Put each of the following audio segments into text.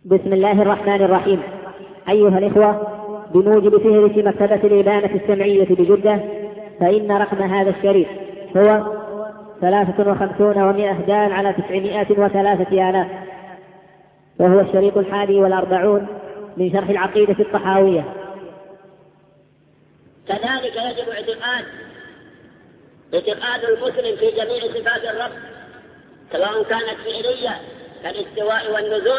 بسم الله الرحمن الرحيم. أيها الإخوة، بموجب فهرس مكتبة الإبانة السمعية بجدة، فإن رقم هذا الشريط هو 53 دال على 903 وهو الشريط 41 من شرح العقيدة الطحاوية. كذلك يجب اعتقاد المسلم في جميع صفات الرب، سواء كانت فعلية كالاستواء والنزول،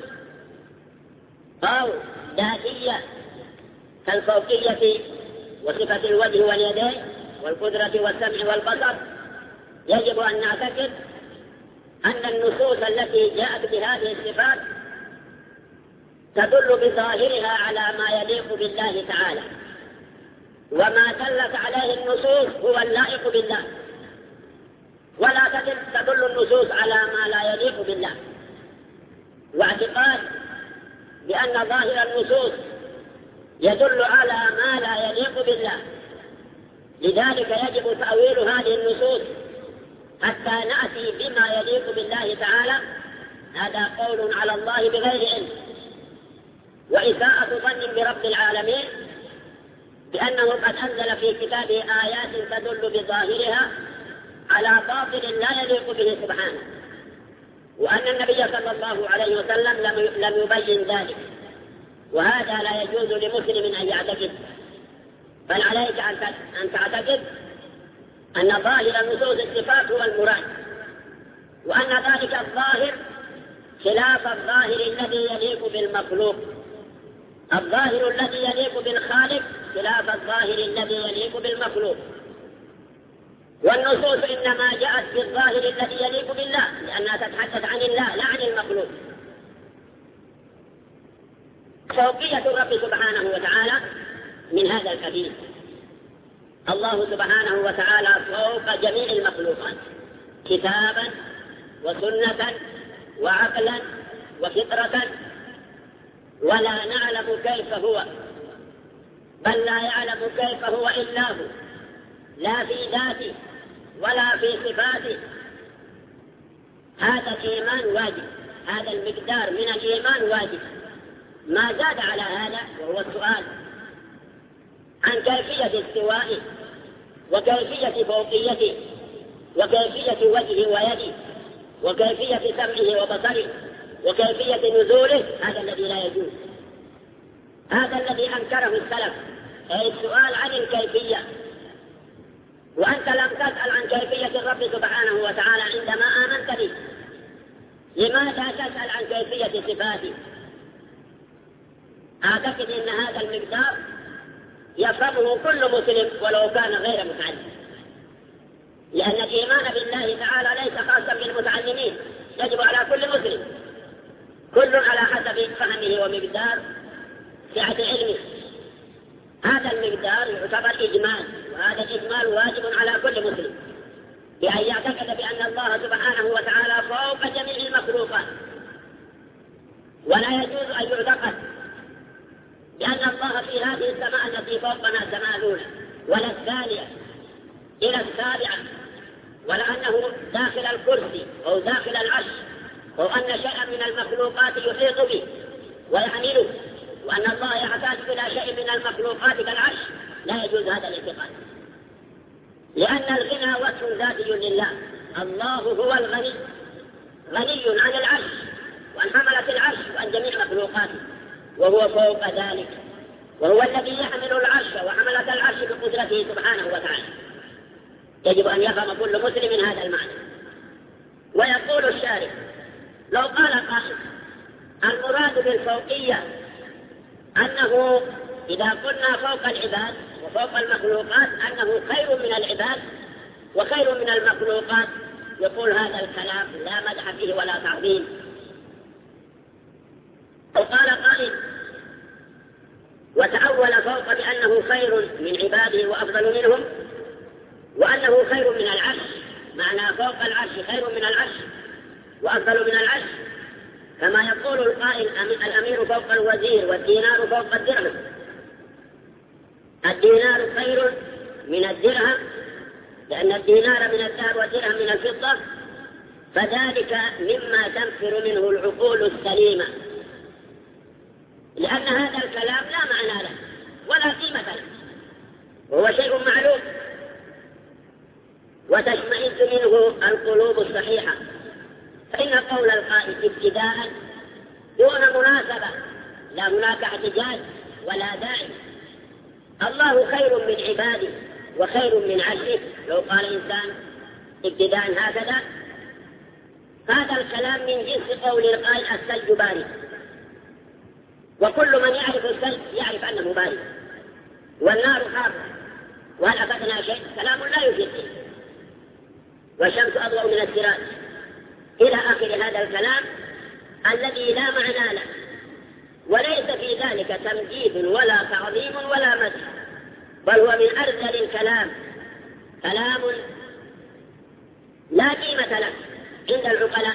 أو ذاتية كالفوقية وصفة الوجه واليدين والقدرة والسمع والبصر. يجب أن نعتقد أن النصوص التي جاءت بهذه الصفات تدل بظاهرها على ما يليق بالله تعالى، وما دلت عليه النصوص هو اللائق بالله، ولا تدل النصوص على ما لا يليق بالله. واعتقاد بأن ظاهر النصوص يدل على ما لا يليق بالله، لذلك يجب تأويل هذه النصوص حتى نأتي بما يليق بالله تعالى. هذا قول على الله بغير علم، وإساءة ظن برب العالمين بأنه قد أنزل في كتابه آيات تدل بظاهرها على باطل لا يليق به سبحانه، وأن النبي صلى الله عليه وسلم لم يبين ذلك، وهذا لا يجوز لمسلم أن يعتقد، بل عليك أن تعتقد أن ظاهر نصوص الصفات هو المراد، وأن ذلك الظاهر خلاف الظاهر الذي يليق بالمخلوق. الظاهر الذي يليق بالخالق خلاف الظاهر الذي يليق بالمخلوق، والنصوص إنما جاءت بالظاهر الذي يليق بالله لأنها تتحدث عن الله لا عن المخلوق. فوقية الرب سبحانه وتعالى من هذا الكبير. الله سبحانه وتعالى فوق جميع المخلوقات كتابا وسنة وعقلا وفطرة، ولا نعلم كيف هو، بل لا يعلم كيف هو إلا هو، لا في ذاته ولا في صفاته. هذا الإيمان واجب، هذا المقدار من الإيمان واجب. ما زاد على هذا وهو السؤال عن كيفية استوائه وكيفية فوقيته وكيفية وجهه ويده وكيفية سمعه وبصره وكيفية نزوله. هذا الذي لا يجوز، هذا الذي أنكره السلف، أي السؤال عن الكيفية. وأنت لم تسأل عن كيفية الرب سبحانه وتعالى عندما آمنت به، لماذا تسأل عن كيفية صفاته؟ أعتقد أن هذا المقدار يفهمه كل مسلم ولو كان غير متعلم، لأن الإيمان بالله تعالى ليس خاصا بالمتعلمين، يجب على كل مسلم، كل على حسب فهمه ومقدار سعة علمه. هذا المقدار يعتبر إجمال، وهذا الإجمال واجب على كل مسلم بأن يعتقد بأن الله سبحانه وتعالى فوق جميع المخلوقات، ولا يجوز أن يعتقد بأن الله في هذه السماء التي فوقنا سماء الأولى ولا الثانية إلى السابعة، ولا أنه داخل الكرسي أو داخل العرش، أو أن شيئا من المخلوقات يحيط به ويحمله، وأن الله يحتاج إلى شيء من المخلوقات كالعرش. لا يجوز هذا الاعتقاد، لأن الغنى وصف ذاتي لله. الله هو الغني، غني عن العرش وعن حملة العرش وعن جميع مخلوقاته، وهو فوق ذلك، وهو الذي يحمل العرش وحملة العرش بقدرته سبحانه وتعالى. يجب أن يفهم كل مسلم هذا المعنى. ويقول الشارع: لو قال قائل المراد بالفوقية أنه إذا قلنا فوق العباد وفوق المخلوقات أنه خير من العباد وخير من المخلوقات، يقول هذا الكلام لا مدح فيه ولا تعظيم. وقال قائل وتأول فوق بأنه خير من عباده وأفضل منهم، وأنه خير من العرش، معنى فوق العرش خير من العرش وأفضل من العرش، كما يقول القائل الأمير فوق الوزير والدينار فوق الدرهم. الدينار خير من الدرهم لأن الدينار من الذهب والدرهم من الفضة، فذلك مما تنفر منه العقول السليمة لأن هذا الكلام لا معنى له ولا قيمة له، وهو شيء معلوم وتشمئز منه القلوب الصحيحة. فإن قول القائل ابتداء دون مناسبة لا هناك احتجاج ولا داعي. الله خير من عباده وخير من عشره. لو قال إنسان ابتداء هكذا، هذا الكلام من جنس قول القائل الثلج بارد، وكل من يعرف الثلج يعرف أنه بارد، والنار حارة، وهل أفدنا شيء؟ كلام لا يفيد فيه، والشمس أضوأ من السراج، إلى آخر هذا الكلام الذي لا معنى له، وليس في ذلك تمجيد ولا تعظيم ولا مدح، بل هو من أرذل الكلام، كلام لا قيمة له عند العقلاء.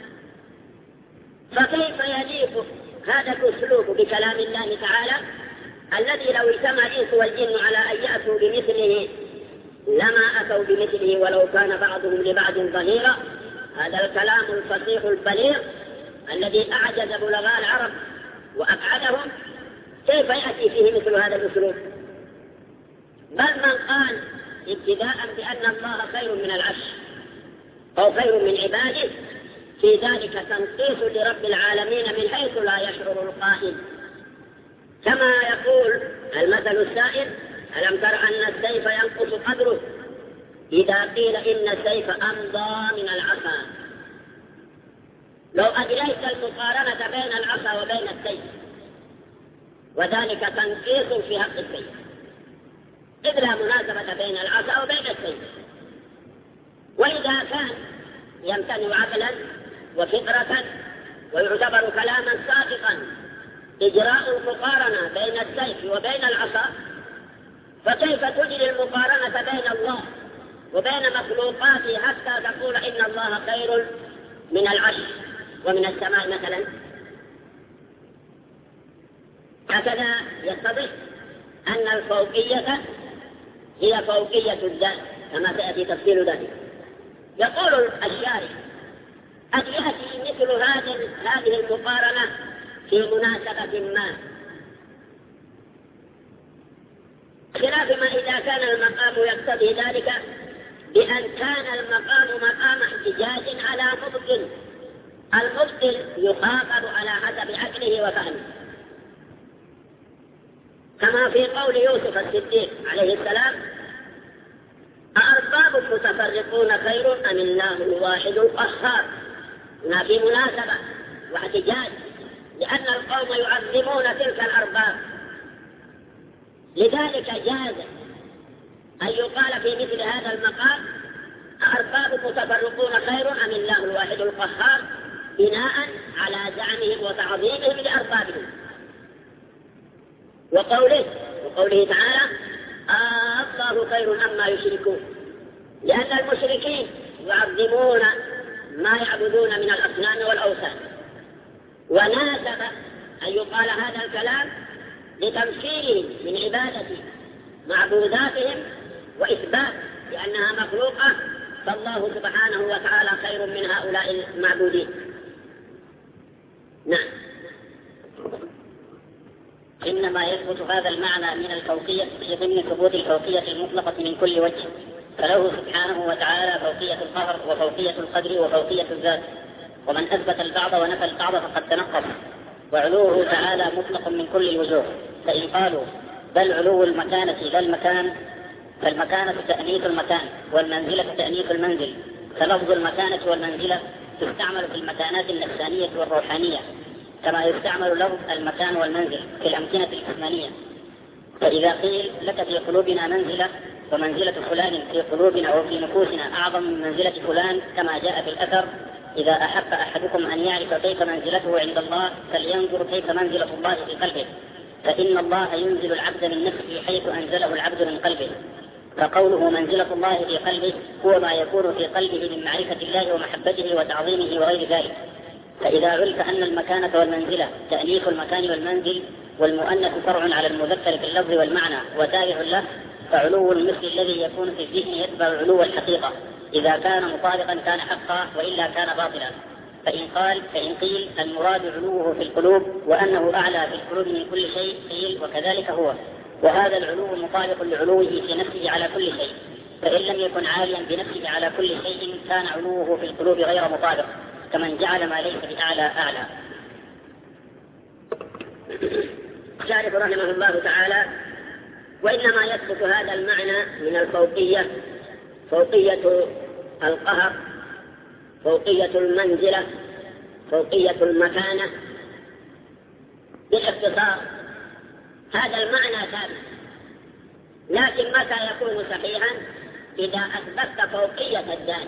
فكيف يليق هذا الأسلوب بكلام الله تعالى الذي لو اجتمع الإنس والجن على أن يأتوا بمثله لما أتوا بمثله ولو كان بعضهم لبعض ظهيرا؟ هذا الكلام الفصيح البليغ الذي أعجز بلغاء العرب وأبعدهم، كيف يأتي فيه مثل هذا الأسلوب؟ بل من قال ابتداء بأن الله خير من العرش أو خير من عباده، في ذلك تنقيص لرب العالمين من حيث لا يشعر القائل، كما يقول المثل السائر: ألم تر أن السيف ينقص قدره إذا قيل إن السيف أمضى من العصا. لو أجريت المقارنة بين العصا وبين السيف، وذلك تنقيص في حق السيف، إذ لا مناسبة بين العصا وبين السيف. وإذا كان يمتنع عقلا وفطرة ويعتبر كلاما ساقطا إجراء المقارنة بين السيف وبين العصا، فكيف تجري المقارنة بين الله وبين مخلوقاته حتى تقول إن الله خير من العرش ومن السماء مثلا؟ هكذا يتضح أن الفوقية هي فوقية الذات كما سيأتي تفصيل ذلك. يقول الشارح: قد يأتي مثل هذه المقارنة في مناسبة ما، خلاف ما إذا كان المقام يقتضي ذلك بأن كان المقام مقام احتجاج على مبطل، المبطل يخاطب على حسب عقله وفهمه، كما في قول يوسف الصديق عليه السلام: أأرباب متفرقون خير أم الله الواحد القهار؟ هنا في مناسبة واحتجاج، لأن القوم يعظمون تلك الأرباب، لذلك جاز أن يقال في مثل هذا المقام: أأرباب متفرقون خير أم الله الواحد القهار، بناء على زعمهم وتعظيمهم لأربابهم. وقوله تعالى: الله خير أما يشركون، لأن المشركين يعظمون ما يعبدون من الأصنام والأوثان، وناسب أن يقال هذا الكلام لتمثيلهم من عبادة معبوداتهم وإثبات لأنها مخلوقة، فالله سبحانه وتعالى خير من هؤلاء المعبودين. نعم. إنما يثبت هذا المعنى من الفوقية في ضمن ثبوت الفوقية المطلقة من كل وجه، فله سبحانه وتعالى فوقية القهر وفوقية القدر وفوقية الذات، ومن أثبت البعض ونفى البعض فقد تنقص. وعلوه تعالى مطلق من كل الوجوه، فإن قالوا بل علو المكانة لا المكان، فالمكانة تأنيث المكان والمنزلة تأنيث المنزل، فلفظ المكانة والمنزلة تستعمل في المكانات النفسانية والروحانية كما يستعمل لفظ المكان والمنزل في الأمكنة الجسمانية. فإذا قيل لك في قلوبنا منزلة ومنزلة فلان في قلوبنا أو في نفوسنا أعظم من منزلة فلان كما جاء في الأثر: إذا أحب أحدكم أن يعرف كيف منزلته عند الله فلينظر كيف منزلة الله في قلبه، فإن الله ينزل العبد من نفسه حيث أنزله العبد من قلبه. فقوله منزلة الله في قلبه هو ما يكون في قلبه من معرفة الله ومحبته وتعظيمه وغير ذلك. فإذا علمت أن المكانة والمنزلة تأنيث المكان والمنزل، والمؤنث فرع على المذكر في اللفظ والمعنى وتابع له، فعلو المثل الذي يكون في الذهن يتبع علو الحقيقة، إذا كان مطابقا كان حقا وإلا كان باطلا. فإن قيل المراد علوه في القلوب وأنه أعلى في القلوب من كل شيء قيل وكذلك هو، وهذا العلو مطابق لعلوه في نفسه على كل شيء، فإن لم يكن عاليا بنفسه على كل شيء كان علوه في القلوب غير مطابق، كمن جعل ما ليس بأعلى أعلى. شارح رحمه الله تعالى: وإنما يثبت هذا المعنى من الفوقية، فوقية القهر، فوقية المنزلة، فوقية المكانة. بالاختصار هذا المعنى ثابت، لكن متى يكون صحيحا؟ إذا أثبتت فوقية الذات.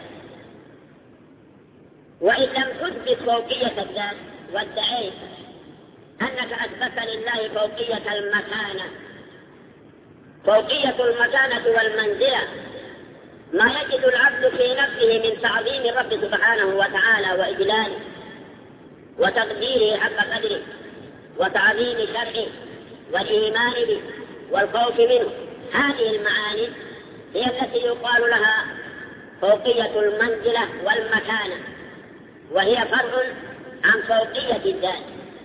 وإن لم تثبت فوقية الذات وادعيت أنك أثبت لله فوقية المكانة، فوقية المكانة والمنزلة ما يجد العبد في نفسه من تعظيم الرب سبحانه وتعالى وإجلاله وتقديره حق قدره وتعظيم شرعه والإيمان به والخوف منه. هذه المعاني هي التي يقال لها فوقية المنزلة والمكانة، وهي فرع عن فوقية الذات.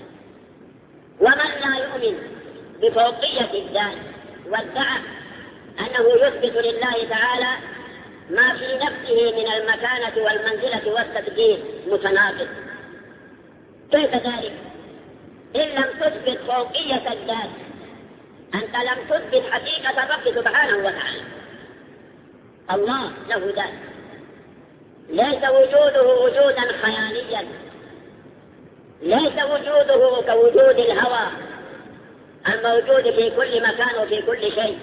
ومن لا يؤمن بفوقية الذات وادعى أنه يثبت لله تعالى ما في نفسه من المكانة والمنزلة والتقدير متناقض. كيف ذلك؟ إن لم تثبت فوقية الذات أنت لم تثبت حقيقة الرب سبحانه وتعالى. الله له ذات، ليس وجوده وجودا خياليا، ليس وجوده كوجود الهوى الموجود في كل مكان وفي كل شيء.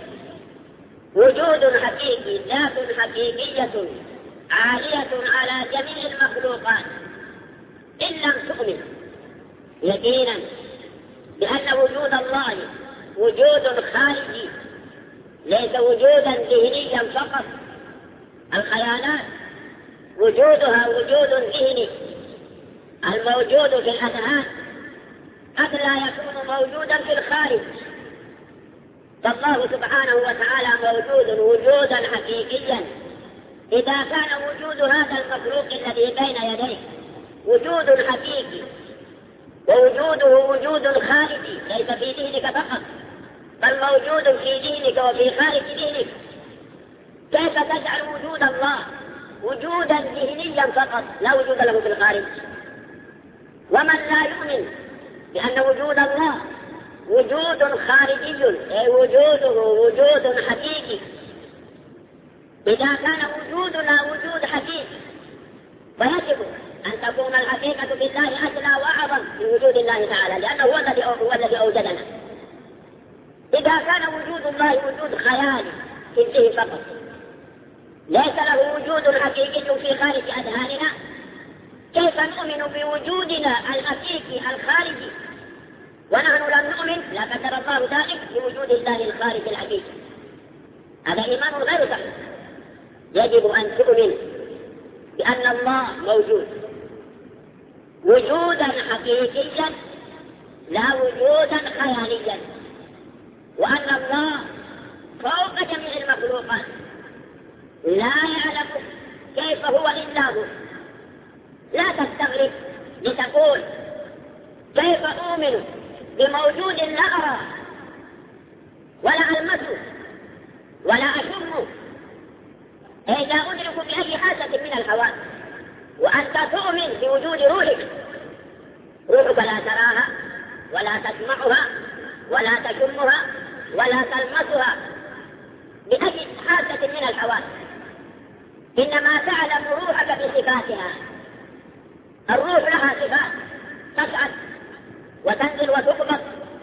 وجود حقيقي، ذات حقيقية عالية على جميع المخلوقات. إن لم تؤمن يقينا بأن وجود الله وجود خارجي ليس وجودا ذهنيا فقط، الخيالات وجودها وجود ذهني الموجود في الأذهان قد لا يكون موجودا في الخارج. فالله سبحانه وتعالى موجود وجودا حقيقيا. إذا كان وجود هذا المخلوق الذي بين يديه وجود حقيقي ووجوده وجود خارجي ليس في دينك فقط بل موجود في دينك وفي خارج دينك، كيف تجعل وجود الله وجودا ذهنيا فقط لا وجود له في الخارج؟ ومن لا يؤمن بأن وجود الله وجود خارجي أي وجوده وجود حقيقي، إذا كان وجودنا وجود حقيقي فيجب أن تكون الحقيقة بالله أجلى وأعظم من وجود الله تعالى، لأنه هو الذي أوجدنا. إذا كان وجود الله وجود خيالي في الذهن فقط ليس له وجود حقيقي في خارج أذهاننا، كيف نؤمن بوجودنا الحقيقي الخارجي ونحن لم نؤمن لا قدر الله ذلك بوجود الله الخارجي الحقيقي؟ هذا إيمان غير صحيح. يجب أن تؤمن بأن الله موجود وجودا حقيقيا لا وجودا خياليا، وأن الله فوق جميع المخلوقات لا يعلم كيف هو إلا هو. لا تستغرب لتقول كيف أؤمن بموجود لا أرى ولا ألمسه ولا أشمه إذا أدرك بأي حاسة من الحواس، وأنت تؤمن بوجود روحك. روحك لا تراها ولا تسمعها ولا تشمها ولا تلمسها بأي حاسة من الحواس، إنما تعلم روحك بصفاتها. الروح لها صفات تصعد وتنزل وتقبض،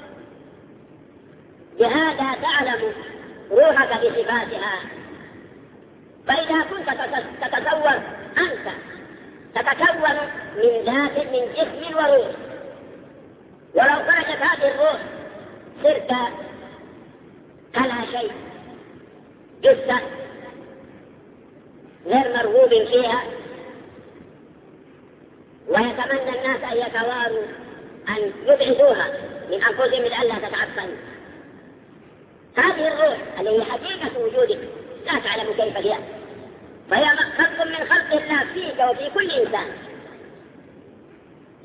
بهذا تعلم روحك بصفاتها. فإذا كنت تتصور أنت تتكون من ذات من جسم وروح، ولو خرجت هذه الروح صرت كلا شيء، جثة غير مرغوب فيها، ويتمنى الناس أن يتواروا أن يبعدوها من أنفسهم لئلا تتعفن. هذه الروح التي هي حقيقة وجودك لا تعلم كيف هي، فهي خلق من خلق الله فيك وفي كل إنسان.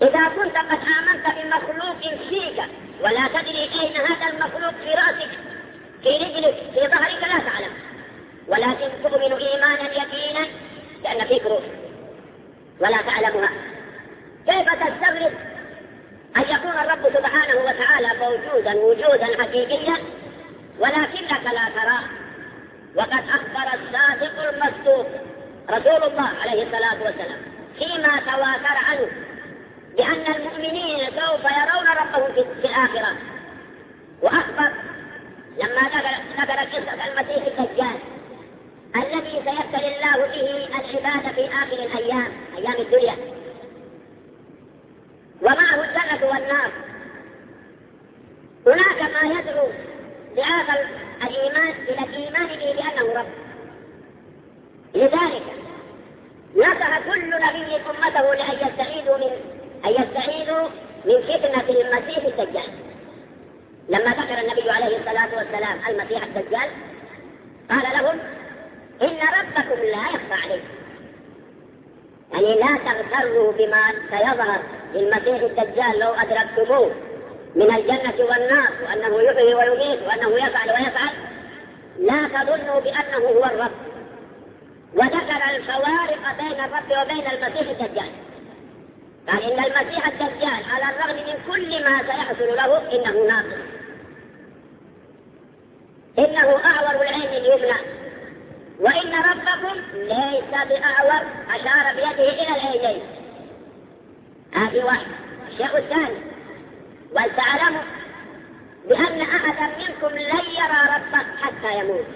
إذا كنت قد آمنت بمخلوق فيك ولا تدري أين هذا المخلوق في رأسك في رجلك في ظهرك لا تعلم، ولكن تؤمن إيمانا يقينا لأن فيك روح ولا تعلمها، كيف تستغرب أن يكون الرب سبحانه وتعالى موجودا وجودا حقيقيا ولكنك لا تراه؟ وقد أخبر الصادق المصدوق رسول الله عليه الصلاة والسلام فيما تواتر عنه بأن المؤمنين سوف يرون ربهم في الآخرة، وأخبر لما ذكر قصة المسيح الدجال الذي سيبتلي الله به العباد في آخر الأيام أيام الدنيا، ومعه الجنة والنار. هناك ما يدعو لهذا الإيمان إلى الإيمان به بأنه رب. لذلك نصح كل نبي أمته لأن يستعيذوا من فتنة المسيح الدجال. لما ذكر النبي عليه الصلاة والسلام المسيح الدجال قال لهم إن ربكم لا يخفى عليه، يعني لا تغتروا بما سيظهر للمسيح الدجال لو أدركتموه من الجنة والنار وأنه يحيي ويميت وأنه يفعل ويفعل، لا تظنوا بأنه هو الرب. وذكر الفوارق بين الرب وبين المسيح الدجال، قال إن المسيح الدجال على الرغم من كل ما سيحصل له إنه ناقص، إنه أعور العين اليمنى، وإن ربكم ليس بأعور، أشار بيده إلى العينين. هذه واحد. الشيء الثاني ولتعلموا بأن أحدا منكم لن يرى ربه حتى يموت.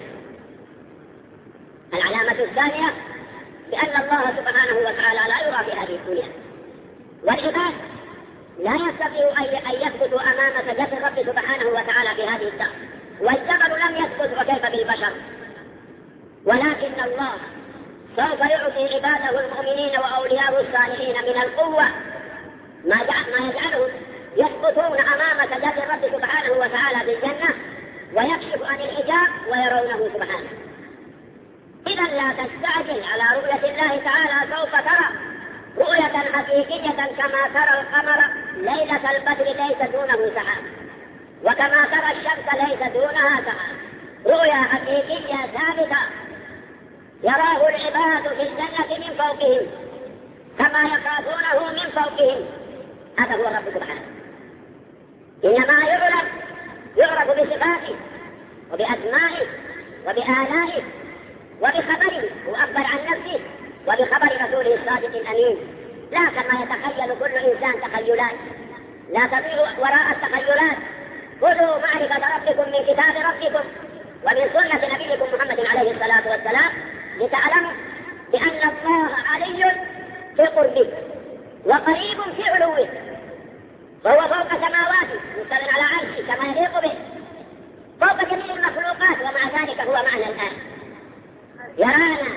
العلامة الثانية بأن الله سبحانه وتعالى لا يرى في هذه الدنيا، والعباد لا يستطيعوا أن يثبتوا أمام سجد الرب سبحانه وتعالى في هذه الدار، والجبل لم يثبت وكيف بالبشر. ولكن الله سوف يعطي عباده المؤمنين وأولياءه الصالحين من القوة ما يجعلهم يثبتون أمام سجد الرب سبحانه وتعالى بالجنة ويكشف عن الحجاب ويرونه سبحانه. إذا لا تستعجل على رؤية الله تعالى، سوف ترى رؤية حقيقية كما ترى القمر ليلة البدر ليس دونه سحاب، وكما ترى الشمس ليس دونها سحاب. رؤيا حقيقية ثابتة يراه العباد في الجنة من فوقهم كما يخافونه من فوقهم. هذا هو الرب سبحانه. إنما يعرف بصفاته وبأسمائه وبآلائه وبخبره، وأخبر عن نفسه وبخبر رسوله الصادق الأمين، لا كما يتخيل كل إنسان تخيلات. لا تضيعوا وراء التخيلات، خذوا معرفة ربكم من كتاب ربكم ومن سنة نبيكم محمد عليه الصلاة والسلام لتعلموا بأن الله علي في قربه وقريب في علوه، وهو فوق سماواته مستوٍ على عرشه كما يليق به، فوق جميع المخلوقات، ومع ذلك هو معنا الآن يرانا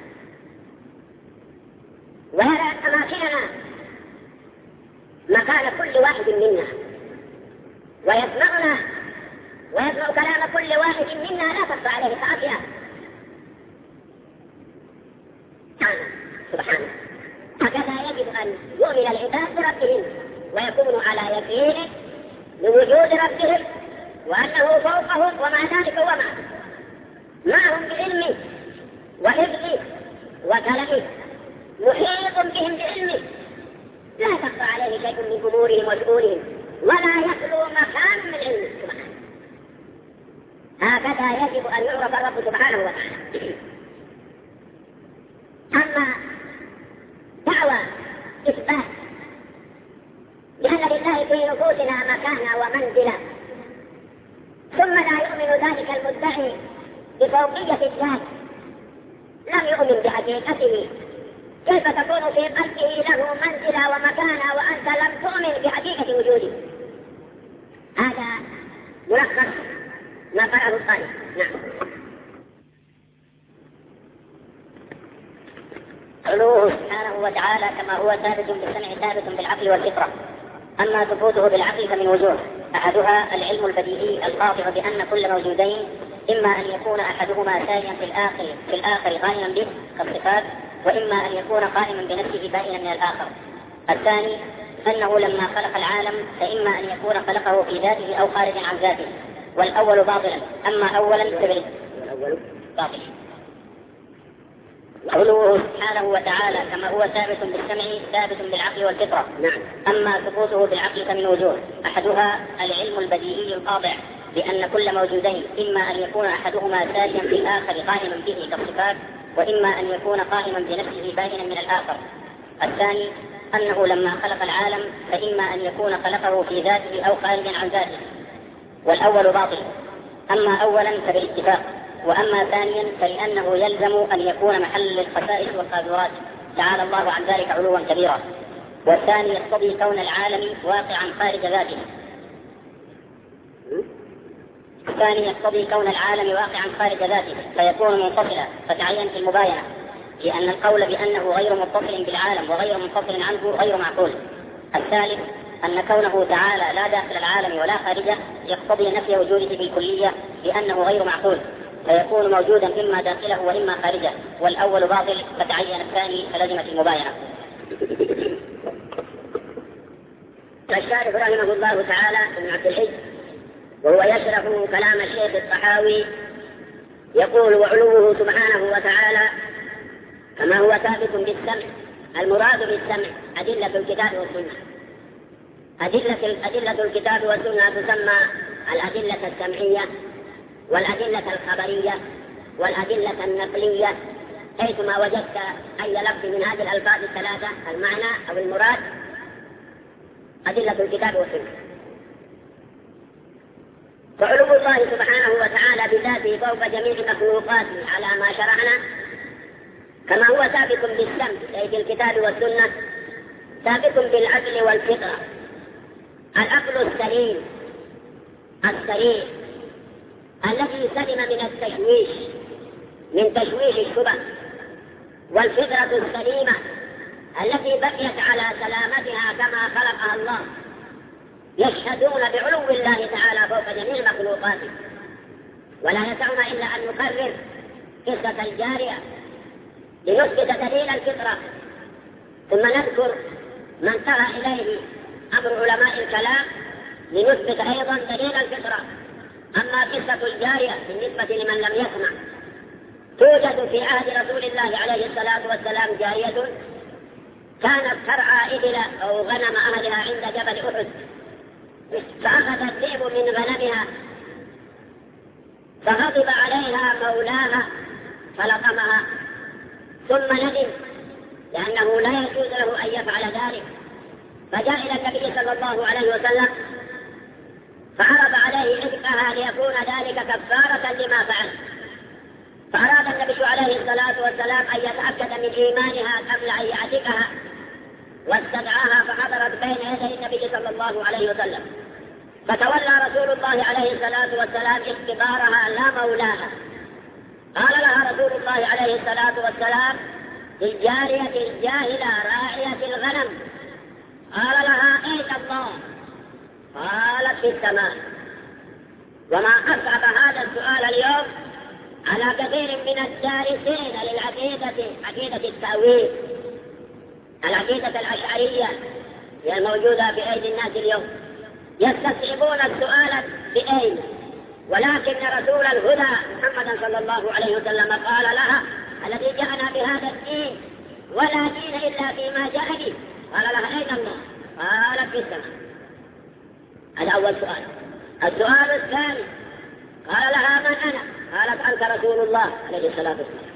ويرى أماكننا مكان كل واحد منا، ويسمعنا ويسمع كلام كل واحد منا لا تخفى عليه خافية سبحانه. هكذا يجب أن يؤمن العباد بربهم ويكونوا على يقين بوجود ربهم وأنه فوقهم، ومع ذلك هو معهم بعلمه وحفظه وكلامه، محيط بهم بعلمه، لا تخفى عليه شيء من أمورهم وشؤونهم، ولا يخلو مكان من علمه سبحانه. هكذا يجب أن يعرف الرب سبحانه وتعالى. أما دعوى إثبات لأن لله في نفوسنا مكانا ومنزلا، ثم لا يؤمن ذلك المدعي بفوقية الذات، لم يؤمن بحقيقته، كيف تكون في قلبه له منزلة ومكانة وأنت لم تؤمن بحقيقة وجوده؟ هذا ملخص ما قاله القائل. نعم. علوه سبحانه وتعالى كما هو ثابت بالسمع ثابت بالعقل والفطرة. أما ثبوته بالعقل فمن وجوه، أحدها العلم البديهي القاطع بأن كل موجودين إما أن يكون أحدهما ساريا في الآخر قائما به كالصفات، وإما أن يكون قائما بنفسه بائنا من الآخر. الثاني أنه لما خلق العالم فإما أن يكون خلقه في ذاته أو خارج عن ذاته، والأول باطلا. أما أولا فالأول باطل. علوه سبحانه وتعالى كما هو ثابت بالسمع ثابت بالعقل والفطرة. أما ثبوته بالعقل فمن وجوه، أحدها العلم البديهي القاطع بأن كل موجودين إما أن يكون أحدهما ثانيا في الآخر قائما به كالصفات، وإما أن يكون قائما بنفسه بائنا من الآخر. الثاني أنه لما خلق العالم فإما أن يكون خلقه في ذاته أو خارجا عن ذاته، والأول باطل. أما أولا فبالاتفاق، وأما ثانيا فلأنه يلزم أن يكون محل للخسائس والقاذورات تعالى الله عن ذلك علوا كبيرا. والثاني يقتضي كون العالم واقعا خارج ذاته. الثاني يقتضي كون العالم واقعا خارج ذاته فيكون منفصلا فتعين في المباينة، لأن القول بأنه غير متصل بالعالم وغير منفصل عنه غير معقول. الثالث أن كونه تعالى لا داخل العالم ولا خارجه يقتضي نفي وجوده بالكلية لأنه غير معقول، فيكون موجودا إما داخله وإما خارجه، والأول باطل فتعين الثاني فلزمت المباينة. الشارح رحمه الله تعالى ابن عبد الحج وهو يشرح كلام الشيخ الطحاوي يقول: وعلوه سبحانه وتعالى كما هو ثابت بالسمع. المراد بالسمع أدلة الكتاب والسنة. أدلة الكتاب والسنة تسمى الأدلة السمعية والأدلة الخبرية والأدلة النقلية، حيثما وجدت أي لفظ من هذه الألفاظ الثلاثة المعنى أو المراد أدلة الكتاب والسنة. فعلو الله سبحانه وتعالى بذاته فوق جميع مخلوقاته على ما شرعنا كما هو ثابت بالسمع أي بالكتاب والسنة، ثابت بالعقل والفطرة. العقل السليم السريع الذي سلم من تشويش الشبه، والفطرة السليمة التي بقيت على سلامتها كما خلقها الله، يشهدون بعلو الله تعالى فوق جميع مخلوقاته. ولا يسعنا إلا أن نكرر قصة الجارية لنثبت دليل الفطرة، ثم نذكر ما انتهى إليه أمر علماء الكلام لنثبت أيضا دليل الفطرة. أما قصة الجارية بالنسبة لمن لم يسمع، توجد في عهد رسول الله عليه الصلاة والسلام جارية كانت ترعى إبل أو غنم أهلها عند جبل أحد، فأخذ الذئب من غنمها فغضب عليها مولاها فلطمها، ثم ندم لأنه لا يجوز له أن يفعل ذلك، فجاء إلى النبي صلى الله عليه وسلم فعرض عليه عتقها ليكون ذلك كفارة لما فعل. فأراد النبي عليه الصلاة والسلام أن يتأكد من إيمانها قبل أن يعتقها، واستدعاها فحضرت بين يدي النبي صلى الله عليه وسلم، فتولى رسول الله عليه الصلاة والسلام اختبارها لا مولاها. قال لها رسول الله عليه الصلاة والسلام: الجارية الجاهلة راعية الغنم. قال لها: أين الله؟ قالت: في السماء. وما أصعب هذا السؤال اليوم على كثير من الدارسين للعقيدة، عقيدة التأويل، العقيدة الأشعرية هي الموجودة في أيدي الناس اليوم، يستصعبون السؤال بأين، ولكن رسول الهدى محمد صلى الله عليه وسلم قال لها: الذي جاءنا بهذا الدين ولا دين إلا فيما جاء به. قال لها: أين الله؟ قالت: في السماء. هذا أول سؤال. السؤال الثاني قال لها: من أنا؟ قالت: أنت رسول الله عليه الصلاة والسلام.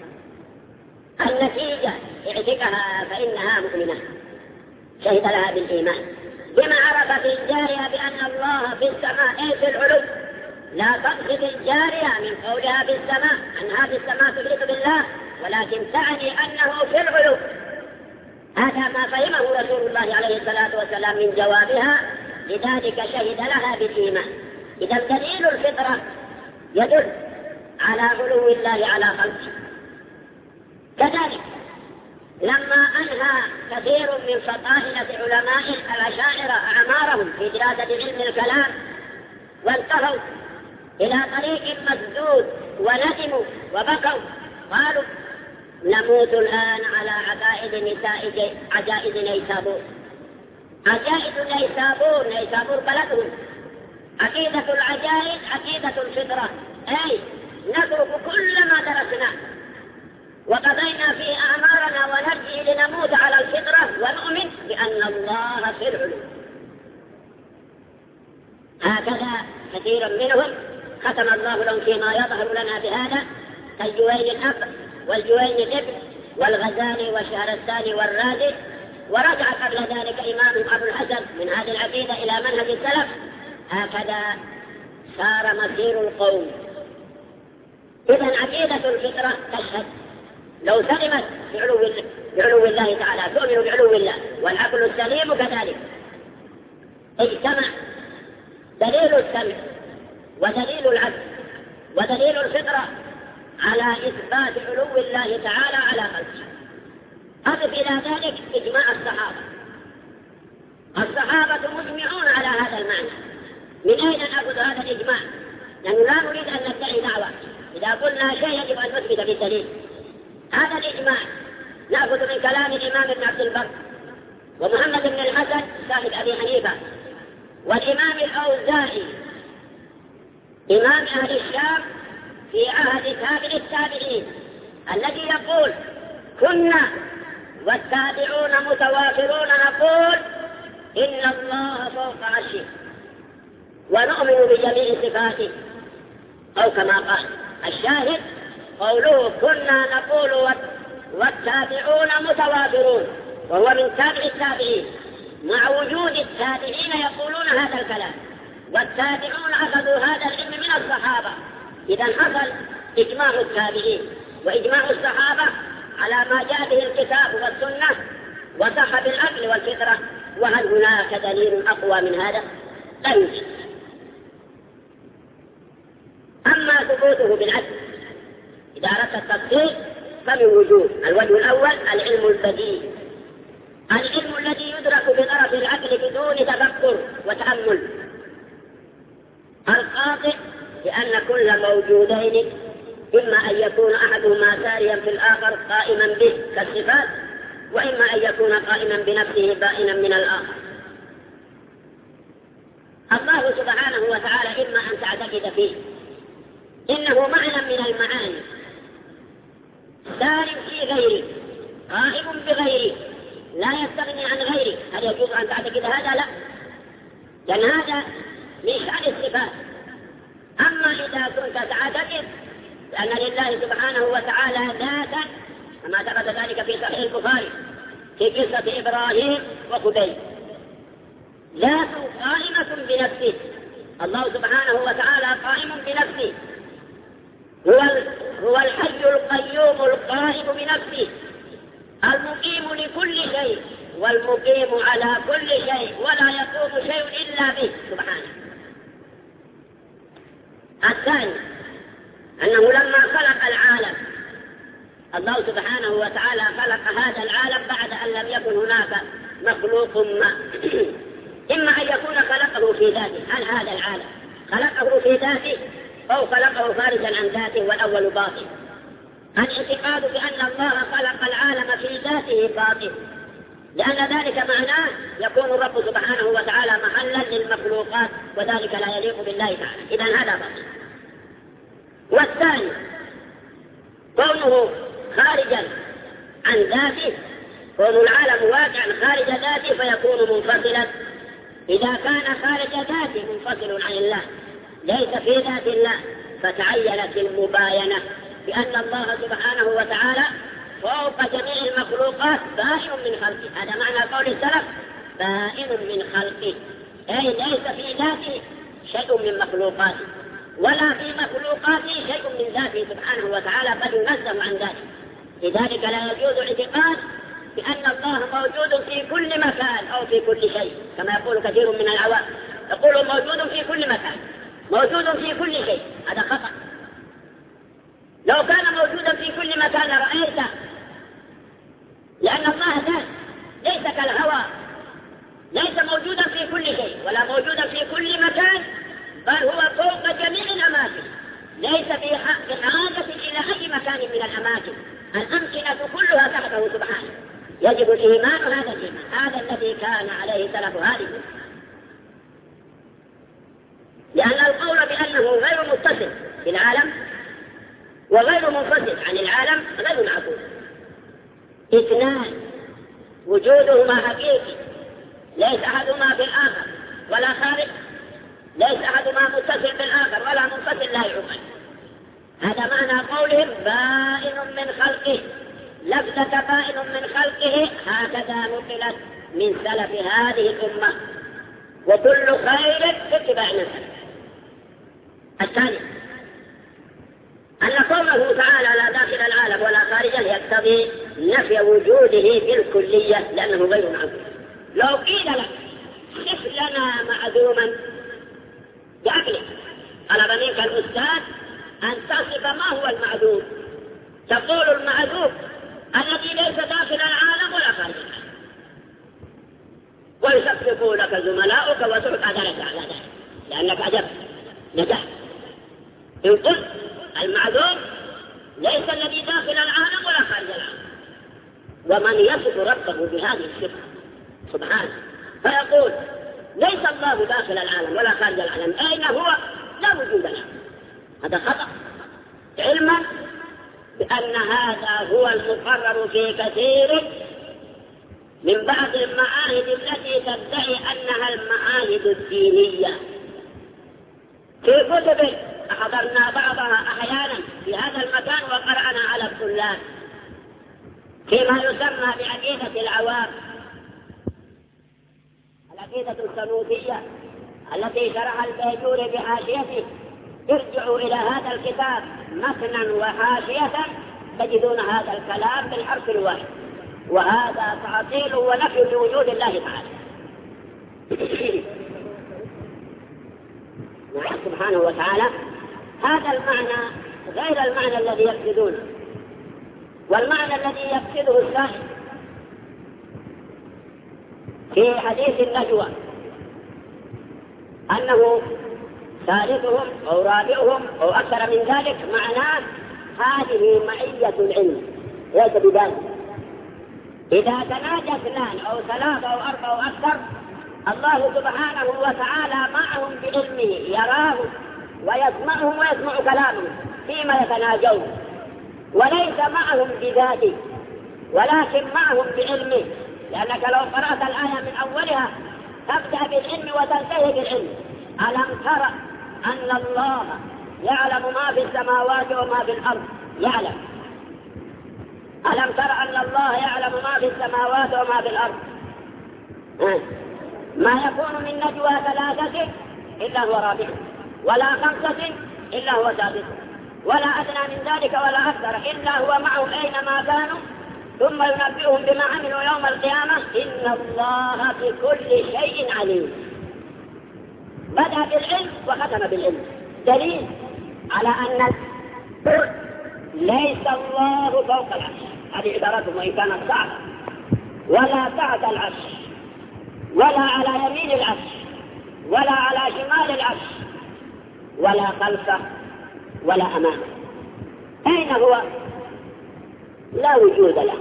النتيجة اعتقها فإنها مؤمنة، شهد لها بالإيمان. بما عرفت الجارية بأن الله في السماء أي في العلو، لا تقصد الجارية من قولها في السماء أنها في السماء تشرك بالله، ولكن تعني أنه في العلو. هذا ما فهمه رسول الله عليه الصلاة والسلام من جوابها، لذلك شهد لها بالإيمان. إذا دليل الفطرة يدل على علو الله على خلقه. كذلك لما أنهى كثير من فطائلة علماء الأشاعرة أعمارهم في دراسة علم الكلام وانتهوا إلى طريق مسدود وندموا وبكوا، قالوا: نموت الآن على عجائز نيسابور. عجائز نيسابور بلدهم. عقيدة العجائز عقيدة الفطرة، أي نترك كل ما درسناه وقضينا فيه أعمارنا ونرجع لنموت على الفطرة ونؤمن بأن الله في العلو. هكذا كثير منهم ختم الله لهم فيما يظهر لنا بهذا كالجويني الأب والجويني الابن والغزالي والشهرستاني والرازي، ورجع قبل ذلك إمامهم أبو الحسن من هذه العقيدة إلى منهج السلف. هكذا صار مسير القوم. إذن عقيدة الفطرة تشهد لو سلمت بعلو الله تعالى تؤمن بعلو الله، والعقل السليم كذلك اجتمع دليل السمع ودليل العقل ودليل الفطرة على إثبات علو الله تعالى على خلقه. أضف إلى ذلك إجماع الصحابة مجمعون على هذا المعنى. من أين نأخذ هذا الإجماع؟ لأنه لا نريد أن ندعي دعوة، إذا قلنا شيء يجب أن نثبت بالدليل. هذا الإجماع نأخذ من كلام الإمام ابن عبد البر ومحمد بن الحسن صاحب أبي حنيفة والإمام الأوزاعي إمام أهل الشام في عهد تابع التابعين، الذي يقول كنا والتابعون متوافرون نقول إن الله فوق عرشه ونؤمن بجميع صفاته، أو كما قال الشاهد قوله كنا نقول والتابعون متوافرون، وهو من تابع التابعين، مع وجود التابعين يقولون هذا الكلام، والتابعون أخذوا هذا العلم من الصحابة. إذا حصل إجماع التابعين وإجماع الصحابة على ما جاء به الكتاب والسنة وصح بالعقل والفطرة. وهل هناك دليل أقوى من هذا؟ لا يوجد. أما ثبوته بالعقل إذا أردت التفصيل فمن وجوه: الوجه الأول العلم البديهي، العلم الذي يدرك بطرف العقل بدون تفكر وتأمل، القاطع بأن كل موجودين إما أن يكون أحدهما ساريا في الآخر قائما به كالصفات، وإما أن يكون قائما بنفسه بائنا من الآخر. الله سبحانه وتعالى إما أن تعتقد فيه إنه معنى من المعاني سار في غيره قائم بغيره لا يستغني عن غيره. هل يجوز أن تعتقد هذا؟ لا، لأن هذا من شأن الصفات. أما إذا كنت تعتقد أن لله سبحانه وتعالى ذاتا كما ثبت ذلك في صحيح البخاري في قصة إبراهيم وخديج، ذات قائمة بنفسه، الله سبحانه وتعالى قائم بنفسه، هو الحي القيوم القائم بنفسه، المقيم لكل شيء والمقيم على كل شيء، ولا يقوم شيء إلا به سبحانه. الثاني أنه لما خلق العالم الله سبحانه وتعالى خلق هذا العالم بعد أن لم يكن هناك مخلوق ما، إما أن يكون خلقه في ذاته، هل هذا العالم خلقه في ذاته أو خلقه خارجا عن ذاته والأول باطل. الاعتقاد بأن الله خلق العالم في ذاته باطل، لأن ذلك معناه يكون الرب سبحانه وتعالى محلا للمخلوقات، وذلك لا يليق بالله تعالى، إذن هذا باطل. والثاني كونه خارجا عن ذاته، كون العالم واقعا خارج ذاته فيكون منفصلا. إذا كان خارج ذاته منفصل عن الله ليس في ذات الله، فتعينت المباينة بأن الله سبحانه وتعالى فوق جميع المخلوقات بائن من خلقه. هذا معنى قول السلف بائن من خلقه، أي ليس في ذاته شيء من مخلوقاته ولا في مخلوقاته شيء من ذاته سبحانه وتعالى، بل ينزه عن ذاته. لذلك لا يجوز الاعتقاد بأن الله موجود في كل مكان أو في كل شيء، كما يقول كثير من العوام، يقول موجود في كل مكان، موجود في كل شيء. هذا خطأ. لو كان موجودا في كل مكان لرأيته، لأن الله ذات ليس كالهواء، ليس موجودا في كل شيء ولا موجودا في كل مكان، بل هو فوق جميع الأماكن، ليس بحاجة إلى أي مكان من الأماكن، الأمكنة كلها تحته سبحانه. يجب الإيمان هذا الإيمان، هذا الذي كان عليه سلف هذه الأمة. لأن القول بأنه غير متصل بالعالم وغير منفصل عن العالم غير معقول. اثنان وجودهما حقيقي، ليس أحدهما بالآخر ولا خارج، ليس أحدهما متصل بالآخر ولا منفصل لا يعقل. هذا معنى قولهم بائن من خلقه. لفظة بائن من خلقه هكذا نقلت من سلف هذه الأمة، وكل خير في اتباع السلف. الثاني أن قوله تعالى لا داخل العالم ولا خارجه يقتضي نفي وجوده بالكلية لأنه غير معقول. لو قيل لك صف لنا معدوما بعقلك، طلب منك الأستاذ أن تصف ما هو المعدوم، تقول المعدوم الذي ليس داخل العالم ولا خارج العالم، ويصفق لك زملاؤك وتلقى درجة على ذلك لأنك أجبت نجحت. إن قلت المعدوم ليس الذي داخل العالم ولا خارج العالم، ومن يصف ربه بهذه الصفة سبحانه فيقول ليس الله داخل العالم ولا خارج العالم، أين هو؟ لا وجود له، هذا خطأ، علما بأن هذا هو المقرر في كثير من بعض المعاهد التي تدعي أنها المعاهد الدينية. في كتب حضرنا بعضها أحيانا في هذا المكان وقرأنا على الطلاب فيما يسمى بعقيدة العوام، العقيدة السنوسية التي شرح البيجوري بحاشيته. ارجعوا إلى هذا الكتاب متنا وحاشية تجدون هذا الكلام بالحرف الواحد، وهذا تعطيل ونفي لوجود الله تعالى سبحانه وتعالى. هذا المعنى غير المعنى الذي يقصدونه، والمعنى الذي يقصده السائل في حديث النجوى أنه ثالثهم أو رابعهم أو أكثر من ذلك، معناه هذه معية العلم ليس بذلك. إذا تناجى اثنان أو ثلاثة أو أربعة أو أكثر، الله سبحانه وتعالى معهم بعلمه، يراهم ويسمعهم ويسمع كلامهم فيما يتناجون، وليس معهم بذاته ولكن معهم بعلمه. لأنك لو قرأت الآية من أولها تبدأ بالعلم وتنتهي بالعلم. ألم ترى أن الله يعلم ما في السماوات وما في الأرض؟ يعلم. ألم ترى أن الله يعلم ما في السماوات وما في الأرض؟ ما يكون من نجوى ثلاثة إلا هو رابع، ولا خمسة إلا هو سادس، ولا أدنى من ذلك ولا أكثر إلا هو معهم أينما كانوا ثم ينبئهم بما عملوا يوم القيامة إن الله بكل شيء عليم. بدأ بالعلم وختم بالعلم، دليل على أن ليس الله فوق العرش، هذه عبارته وإن كانت صعبة، ولا تحت العرش، ولا على يمين العرش، ولا على شمال العرش، ولا خلفه ولا أمامه. أين هو؟ لا وجود له.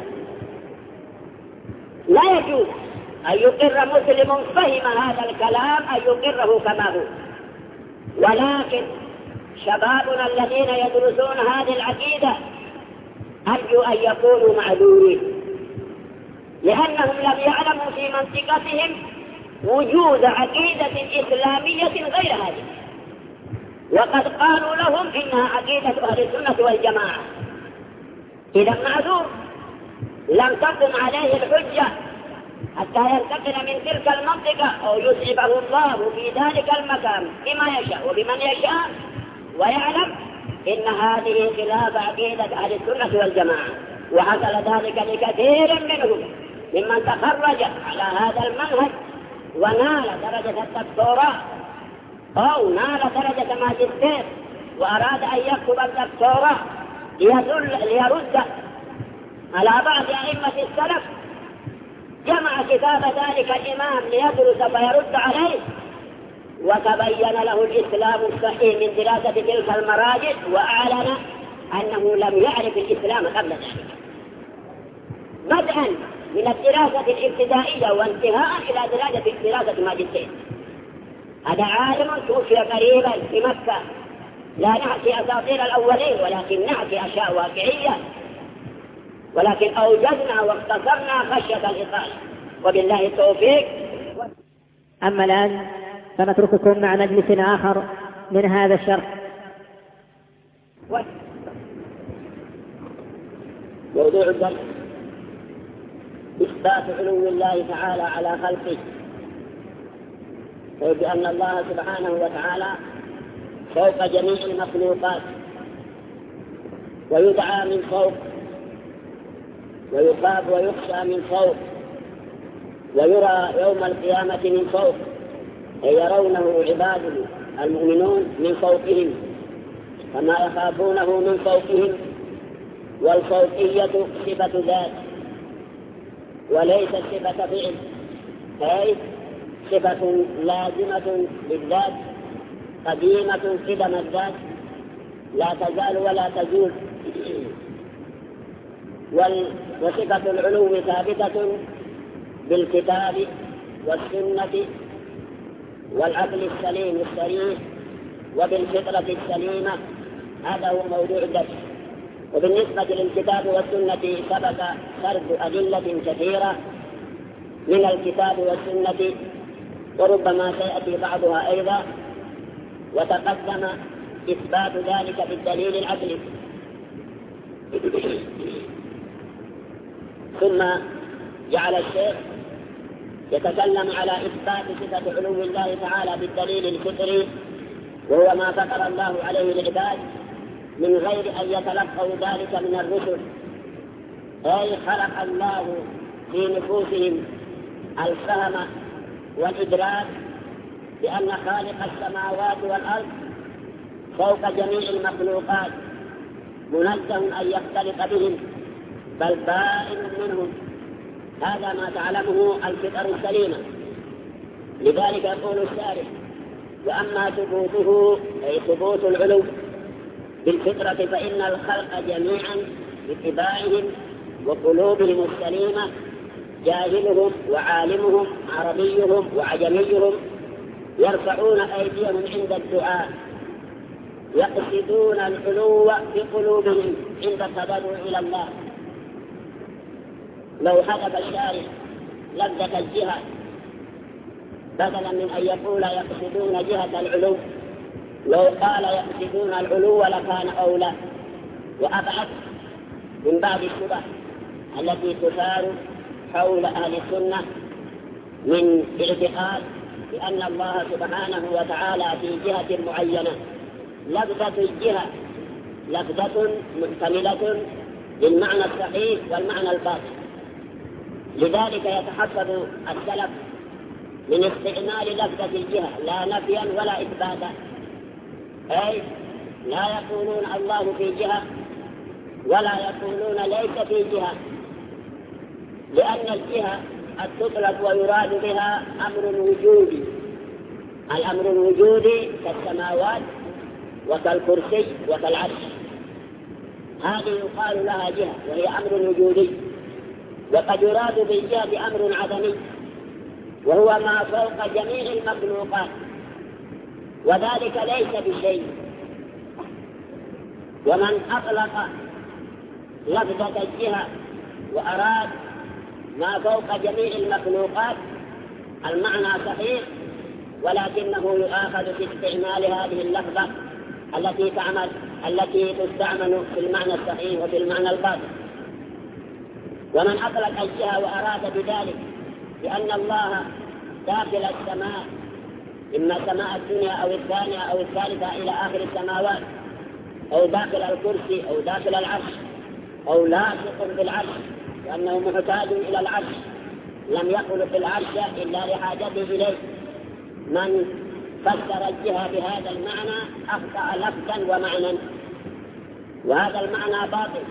لا يجوز أن يقر مسلم فهم هذا الكلام أن يقره كما هو، ولكن شبابنا الذين يدرسون هذه العقيدة أرجو أن يكونوا معذورين، لأنهم لم يعلموا في منطقتهم وجود عقيدة إسلامية غير هذه، وقد قالوا لهم إنها عقيدة أهل السنة والجماعة. إذا معذور، لم تقم عليه الحجة حتى ينتقل من تلك المنطقة أو يصعبه الله في ذلك المكان بما يشاء وبمن يشاء، ويعلم إن هذه خلاف عقيدة أهل السنة والجماعة. وحصل ذلك لكثير منهم ممن تخرج على هذا المنهج ونال درجة الدكتوراه أو نال درجة ماجستير وأراد أن يكتب الدكتوراه ليرد على بعض أئمة السلف، جمع كتاب ذلك الإمام ليدرس فيرد عليه، وتبين له الإسلام الصحيح من دراسة تلك المراجع، وأعلن أنه لم يعرف الإسلام قبل ذلك. بدءا من الدراسة الابتدائية وانتهاء إلى دراسة ماجستير. هذا عالم توفي قريبا في مكة، لا نحكي أساطير الأولين ولكن نحكي أشياء واقعية، ولكن أوجدنا واختصرنا خشية الإطالة، وبالله التوفيق. أما الآن فنترككم مع مجلس آخر من هذا الشرح. موضوع الدرس إثبات علو الله تعالى على خلقه، بأن الله سبحانه وتعالى فوق جميع المخلوقات، ويدعى من فوق، ويخاف ويخشى من فوق، ويرى يوم القيامة من فوق، أي يرونه عباده المؤمنون من فوقهم كما يخافونه من فوقهم. والفوقية صفة ذات وليست صفة فعل، أي صفة لازمة للذات قديمة قدم الذات لا تزال ولا تزول. وصفة العلو ثابتة بالكتاب والسنة والعقل السليم الصريح وبالفطرة السليمة. هذا هو موضوع الدرس. وبالنسبة للكتاب والسنة سبق سرد أدلة كثيرة من الكتاب والسنة، وربما سيأتي بعضها أيضا، وتقدم إثبات ذلك بالدليل العقلي. ثم جعل الشيخ يتكلم على إثبات صفة علو الله تعالى بالدليل الفطري، وهو ما فطر الله عليه العباد من غير أن يتلقوا ذلك من الرسل، أي خلق الله في نفوسهم الفهم والإدراك بأن خالق السماوات والأرض فوق جميع المخلوقات منزه أن يختلط بهم بل بائن منهم. هذا ما تعلمه الفطر السليمة. لذلك يقول الشارح: وأما ثبوته أي ثبوت العلو بالفطرة فإن الخلق جميعا باتباعهم وقلوبهم السليمة، جاهلهم وعالمهم عربيهم وعجميهم، يرفعون أيديهم عند الدعاء، يقصدون العلو بقلوبهم عند التضرع إلى الله. لو حذف الشارع لفظة الجهة بدلا من أن يقول يقصدون جهة العلو، لو قال يقصدون العلو لكان أولى وأبعد من باب الشبه التي تثار حول أهل السنة من اعتقاد بأن الله سبحانه وتعالى في جهة معينة. لفظة الجهة لفظة محتملة للمعنى الصحيح والمعنى الباطل، لذلك يتحفظ السلف من استعمال لفظة الجهة لا نفيا ولا إثباتا، أي لا يقولون الله في جهة ولا يقولون ليس في جهة، لأن الجهة قد تطلق ويراد بها أمر وجودي. الأمر الوجودي كالسماوات وكالكرسي وكالعرش، هذه يقال لها جهة وهي أمر وجودي. وقد يراد بالجهة أمر عدمي وهو ما فوق جميع المخلوقات، وذلك ليس بشيء. ومن أطلق لفظة الجهة وأراد ما فوق جميع المخلوقات المعنى صحيح، ولكنه يؤاخذ في استعمال هذه اللفظة التي تستعمل في المعنى الصحيح وفي المعنى الباطل. ومن أطلق الجهة وأراد بذلك بأن الله داخل السماء، إما سماء الدنيا أو الثانية أو الثالثة إلى آخر السماوات، أو داخل الكرسي أو داخل العرش، أو لاصق بالعرش لأنه محتاج إلى العرش، لم يخلق العرش إلا لحاجته إليه. من فسر الجهة بهذا المعنى أخطأ لفظا ومعنى، وهذا المعنى باطل.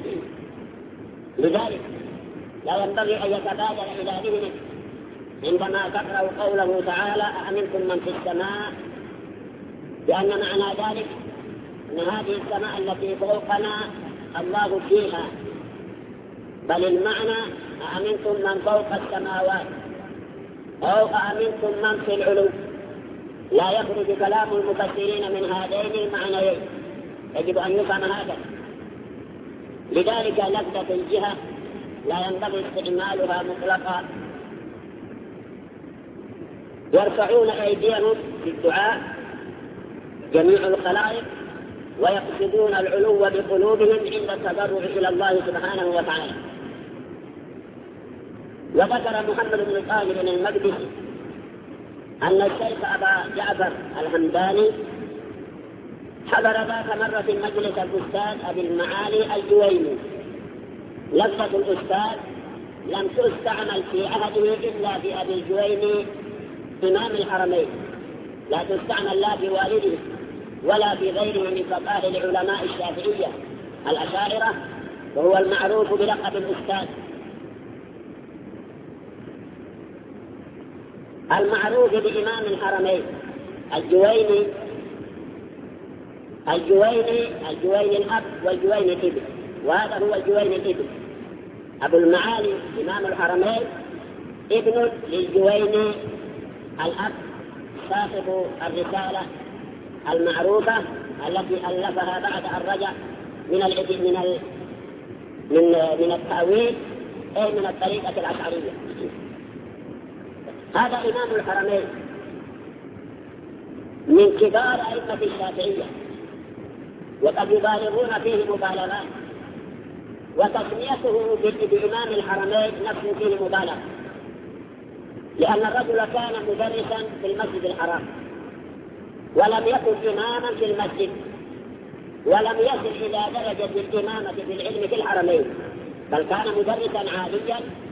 لذلك لا ينبغي أن يتبادر إلى ذهنك عندما تقرأ قوله تعالى أأمنتم من في السماء، لأن معنى ذلك أن هذه السماء التي فوقنا الله فيها، بل المعنى أأمنتم من فوق السماوات أو أأمنتم من في العلو. لا يخرج كلام المفسرين من هذين المعنيين، يجب أن يفهم هذا. لذلك لفظة الجهة لا ينبغي استعمالها مطلقا. يرفعون أيديهم في الدعاء جميع الخلائق ويقصدون العلو بقلوبهم عند التضرع إلى الله سبحانه وتعالى. وذكر محمد بن طاهر المقدسي أن الشيخ أبا جعفر الهمداني حضر ذات مرة في مجلس الأستاذ أبي المعالي الجويني. لفظة الأستاذ لم تستعمل في عهده إلا بأبي الجويني إمام الحرمين، لا تستعمل لا بوالده ولا بغيره من فقهاء العلماء الشافعية الأشاعرة، وهو المعروف بلقب الأستاذ. المعروف بإمام الحرمين الجويني الأب والجويني الابن، وهذا هو الجويني الابن. أبو المعالي إمام الحرمين ابن للجويني الأب، صاحب الرسالة المعروفة التي ألفها بعد أن رجع من التأويل أي من الطريقة الأشعرية. هذا إمام الحرمين من كبار أئمة الشافعية، وقد يبالغون فيه مبالغات، وتسميته بإمام الحرمين نفسه فيه مبالغة، لأن الرجل كان مدرسا في المسجد الحرام ولم يكن إماما في المسجد، ولم يصل إلى درجة الإمامة في العلم في الحرمين، بل كان مدرسا عاديا